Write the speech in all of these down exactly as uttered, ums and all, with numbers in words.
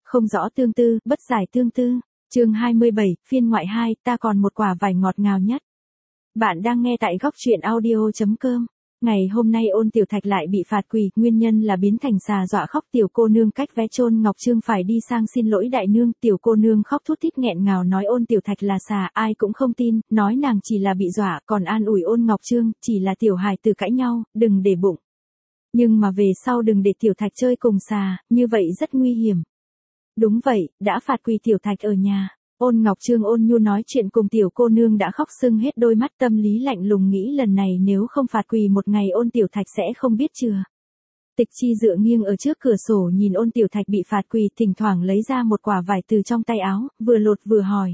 không rõ tương tư, bất giải tương tư. Chương hai mươi bảy, phiên ngoại hai, ta còn một quả vải ngọt ngào nhất. Bạn đang nghe tại góc truyện audio chấm com. Ngày hôm nay Ôn Tiểu Thạch lại bị phạt quỳ, nguyên nhân là biến thành xà dọa khóc. Tiểu cô nương cách vé chôn Ngọc Trương phải đi sang xin lỗi đại nương. Tiểu cô nương khóc thút thít nghẹn ngào nói Ôn Tiểu Thạch là xà, ai cũng không tin, nói nàng chỉ là bị dọa, còn an ủi Ôn Ngọc Trương, chỉ là tiểu hài từ cãi nhau, đừng để bụng. Nhưng mà về sau đừng để Tiểu Thạch chơi cùng xà, như vậy rất nguy hiểm. Đúng vậy, đã phạt quỳ Tiểu Thạch ở nhà. Ôn Ngọc Trương ôn nhu nói chuyện cùng tiểu cô nương đã khóc sưng hết đôi mắt, tâm lý lạnh lùng nghĩ lần này nếu không phạt quỳ một ngày Ôn Tiểu Thạch sẽ không biết chừa. Tịch Chi dựa nghiêng ở trước cửa sổ nhìn Ôn Tiểu Thạch bị phạt quỳ, thỉnh thoảng lấy ra một quả vải từ trong tay áo, vừa lột vừa hỏi.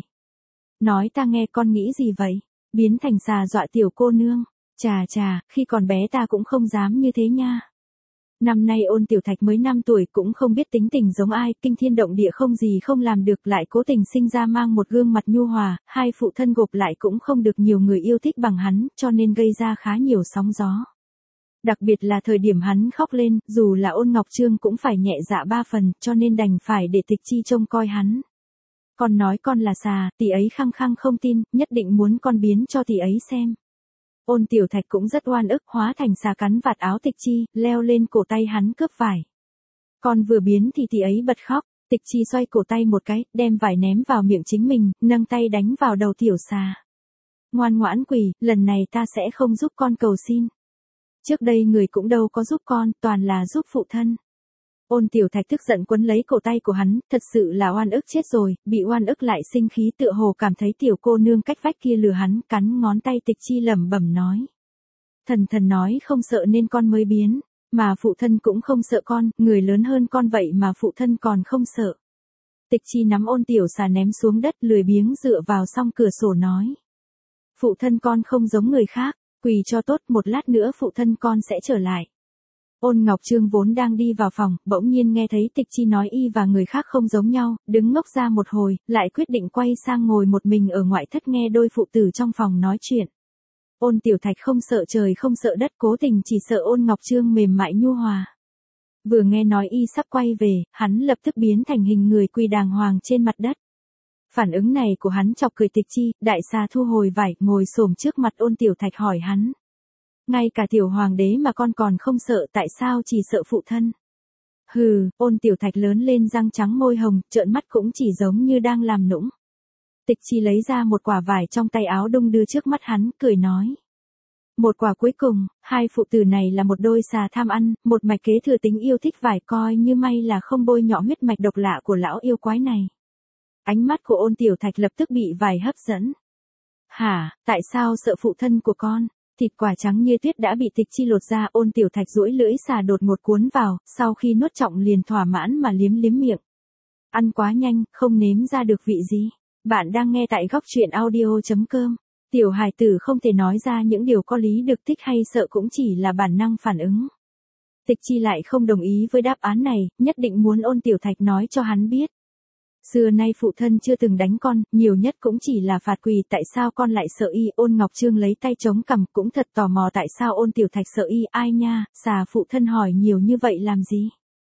Nói ta nghe con nghĩ gì vậy? Biến thành xà dọa tiểu cô nương. Chà chà, khi còn bé ta cũng không dám như thế nha. Năm nay Ôn Tiểu Thạch mới năm tuổi cũng không biết tính tình giống ai, kinh thiên động địa không gì không làm được, lại cố tình sinh ra mang một gương mặt nhu hòa, hai phụ thân gộp lại cũng không được nhiều người yêu thích bằng hắn, cho nên gây ra khá nhiều sóng gió. Đặc biệt là thời điểm hắn khóc lên, dù là Ôn Ngọc Trương cũng phải nhẹ dạ ba phần, cho nên đành phải để Tịch Chi trông coi hắn. Con nói con là xà, tỷ ấy khăng khăng không tin, nhất định muốn con biến cho tỷ ấy xem. Ôn Tiểu Thạch cũng rất oan ức, hóa thành xà cắn vạt áo Tịch Chi, leo lên cổ tay hắn cướp vải. Con vừa biến thì tỷ ấy bật khóc, Tịch Chi xoay cổ tay một cái, đem vải ném vào miệng chính mình, nâng tay đánh vào đầu tiểu xà. Ngoan ngoãn quỳ, lần này ta sẽ không giúp con cầu xin. Trước đây người cũng đâu có giúp con, toàn là giúp phụ thân. Ôn Tiểu Thạch tức giận quấn lấy cổ tay của hắn, thật sự là oan ức chết rồi, bị oan ức lại sinh khí, tựa hồ cảm thấy tiểu cô nương cách vách kia lừa hắn, cắn ngón tay. Tịch Chi lẩm bẩm nói. Thần thần nói không sợ nên con mới biến, mà phụ thân cũng không sợ con, người lớn hơn con vậy mà phụ thân còn không sợ. Tịch Chi nắm Ôn Tiểu xà ném xuống đất, lười biếng dựa vào song cửa sổ nói. Phụ thân con không giống người khác, quỳ cho tốt, một lát nữa phụ thân con sẽ trở lại. Ôn Ngọc Trương vốn đang đi vào phòng, bỗng nhiên nghe thấy Tịch Chi nói y và người khác không giống nhau, đứng ngốc ra một hồi, lại quyết định quay sang ngồi một mình ở ngoại thất nghe đôi phụ tử trong phòng nói chuyện. Ôn Tiểu Thạch không sợ trời không sợ đất, cố tình chỉ sợ Ôn Ngọc Trương mềm mại nhu hòa. Vừa nghe nói y sắp quay về, hắn lập tức biến thành hình người quỳ đàng hoàng trên mặt đất. Phản ứng này của hắn chọc cười Tịch Chi, đại xà thu hồi vải, ngồi xổm trước mặt Ôn Tiểu Thạch hỏi hắn. Ngay cả tiểu hoàng đế mà con còn không sợ, tại sao chỉ sợ phụ thân? Hừ, Ôn Tiểu Thạch lớn lên răng trắng môi hồng, trợn mắt cũng chỉ giống như đang làm nũng. Tịch Chi lấy ra một quả vải trong tay áo đung đưa trước mắt hắn, cười nói. Một quả cuối cùng, hai phụ tử này là một đôi xà tham ăn, một mạch kế thừa tính yêu thích vải, coi như may là không bôi nhọ huyết mạch độc lạ của lão yêu quái này. Ánh mắt của Ôn Tiểu Thạch lập tức bị vải hấp dẫn. Hả, tại sao sợ phụ thân của con? Thịt quả trắng như tuyết đã bị Tịch Chi lột ra, Ôn Tiểu Thạch duỗi lưỡi xà đột ngột cuốn vào, sau khi nuốt trọng liền thỏa mãn mà liếm liếm miệng. Ăn quá nhanh, không nếm ra được vị gì. Bạn đang nghe tại góc truyện audio chấm com. Tiểu hài tử không thể nói ra những điều có lý được, thích hay sợ cũng chỉ là bản năng phản ứng. Tịch Chi lại không đồng ý với đáp án này, nhất định muốn Ôn Tiểu Thạch nói cho hắn biết. Xưa nay phụ thân chưa từng đánh con, nhiều nhất cũng chỉ là phạt quỳ, tại sao con lại sợ y? Ôn Ngọc Trương lấy tay chống cằm, cũng thật tò mò tại sao Ôn Tiểu Thạch sợ y. Ai nha, xà phụ thân hỏi nhiều như vậy làm gì?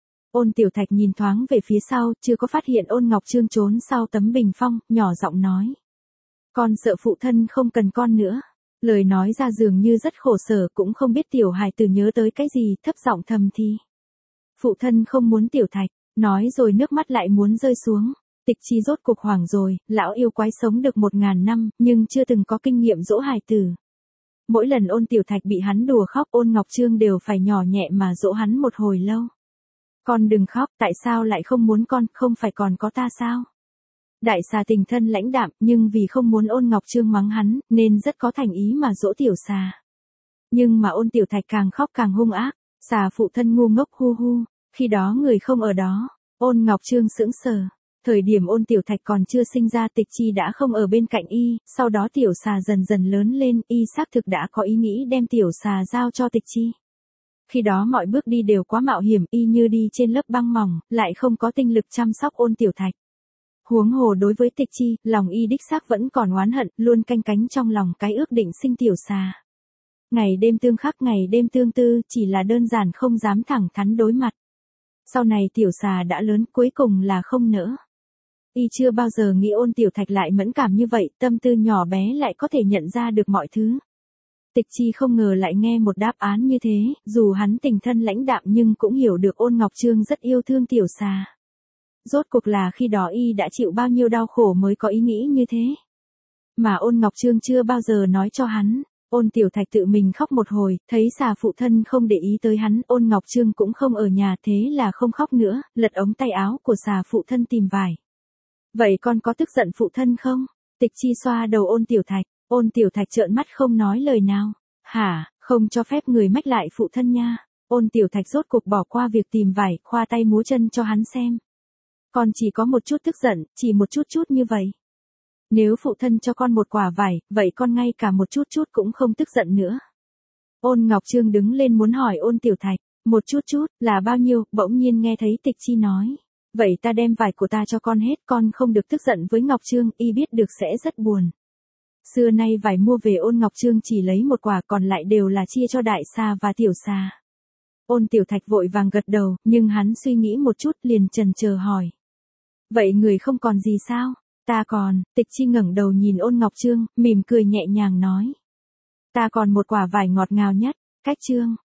Ôn Tiểu Thạch nhìn thoáng về phía sau, chưa có phát hiện Ôn Ngọc Trương trốn sau tấm bình phong, nhỏ giọng nói. Con sợ phụ thân không cần con nữa. Lời nói ra dường như rất khổ sở, cũng không biết tiểu hài tử nhớ tới cái gì, thấp giọng thầm thì. Phụ thân không muốn Tiểu Thạch. Nói rồi nước mắt lại muốn rơi xuống. Tịch Chi rốt cuộc hoảng rồi, lão yêu quái sống được một ngàn năm, nhưng chưa từng có kinh nghiệm dỗ hài tử. Mỗi lần Ôn Tiểu Thạch bị hắn đùa khóc, Ôn Ngọc Trương đều phải nhỏ nhẹ mà dỗ hắn một hồi lâu. Con đừng khóc, tại sao lại không muốn con, không phải còn có ta sao? Đại xà tình thân lãnh đạm, nhưng vì không muốn Ôn Ngọc Trương mắng hắn, nên rất có thành ý mà dỗ tiểu xà. Nhưng mà Ôn Tiểu Thạch càng khóc càng hung ác, xà phụ thân ngu ngốc hu hu. Khi đó người không ở đó, Ôn Ngọc Trương sững sờ. Thời điểm Ôn Tiểu Thạch còn chưa sinh ra, Tịch Chi đã không ở bên cạnh y, sau đó tiểu xà dần dần lớn lên, y xác thực đã có ý nghĩ đem tiểu xà giao cho Tịch Chi. Khi đó mọi bước đi đều quá mạo hiểm, y như đi trên lớp băng mỏng, lại không có tinh lực chăm sóc Ôn Tiểu Thạch. Huống hồ đối với Tịch Chi, lòng y đích xác vẫn còn oán hận, luôn canh cánh trong lòng cái ước định sinh tiểu xà. Ngày đêm tương khắc, ngày đêm tương tư, chỉ là đơn giản không dám thẳng thắn đối mặt. Sau này tiểu xà đã lớn cuối cùng là không nỡ. Y chưa bao giờ nghĩ Ôn Tiểu Thạch lại mẫn cảm như vậy, tâm tư nhỏ bé lại có thể nhận ra được mọi thứ. Tịch Chi không ngờ lại nghe một đáp án như thế, dù hắn tình thân lãnh đạm nhưng cũng hiểu được Ôn Ngọc Trương rất yêu thương tiểu xà. Rốt cuộc là khi đó y đã chịu bao nhiêu đau khổ mới có ý nghĩ như thế. Mà Ôn Ngọc Trương chưa bao giờ nói cho hắn. Ôn Tiểu Thạch tự mình khóc một hồi, thấy xà phụ thân không để ý tới hắn, Ôn Ngọc Trương cũng không ở nhà, thế là không khóc nữa, lật ống tay áo của xà phụ thân tìm vải. Vậy con có tức giận phụ thân không? Tịch Chi xoa đầu Ôn Tiểu Thạch, Ôn Tiểu Thạch trợn mắt không nói lời nào. Hả, không cho phép người mách lại phụ thân nha. Ôn Tiểu Thạch rốt cuộc bỏ qua việc tìm vải, khoa tay múa chân cho hắn xem. Con chỉ có một chút tức giận, chỉ một chút chút như vậy. Nếu phụ thân cho con một quả vải, vậy con ngay cả một chút chút cũng không tức giận nữa. Ôn Ngọc Trương đứng lên muốn hỏi Ôn Tiểu Thạch, một chút chút, là bao nhiêu, bỗng nhiên nghe thấy Tịch Chi nói. Vậy ta đem vải của ta cho con hết, con không được tức giận với Ngọc Trương, y biết được sẽ rất buồn. Xưa nay vải mua về Ôn Ngọc Trương chỉ lấy một quả, còn lại đều là chia cho đại xà và tiểu xà. Ôn Tiểu Thạch vội vàng gật đầu, nhưng hắn suy nghĩ một chút liền chần chờ hỏi. Vậy người không còn gì sao? Ta còn, Tịch Chi ngẩng đầu nhìn Ôn Ngọc Trương, mỉm cười nhẹ nhàng nói. Ta còn một quả vải ngọt ngào nhất, cách chương.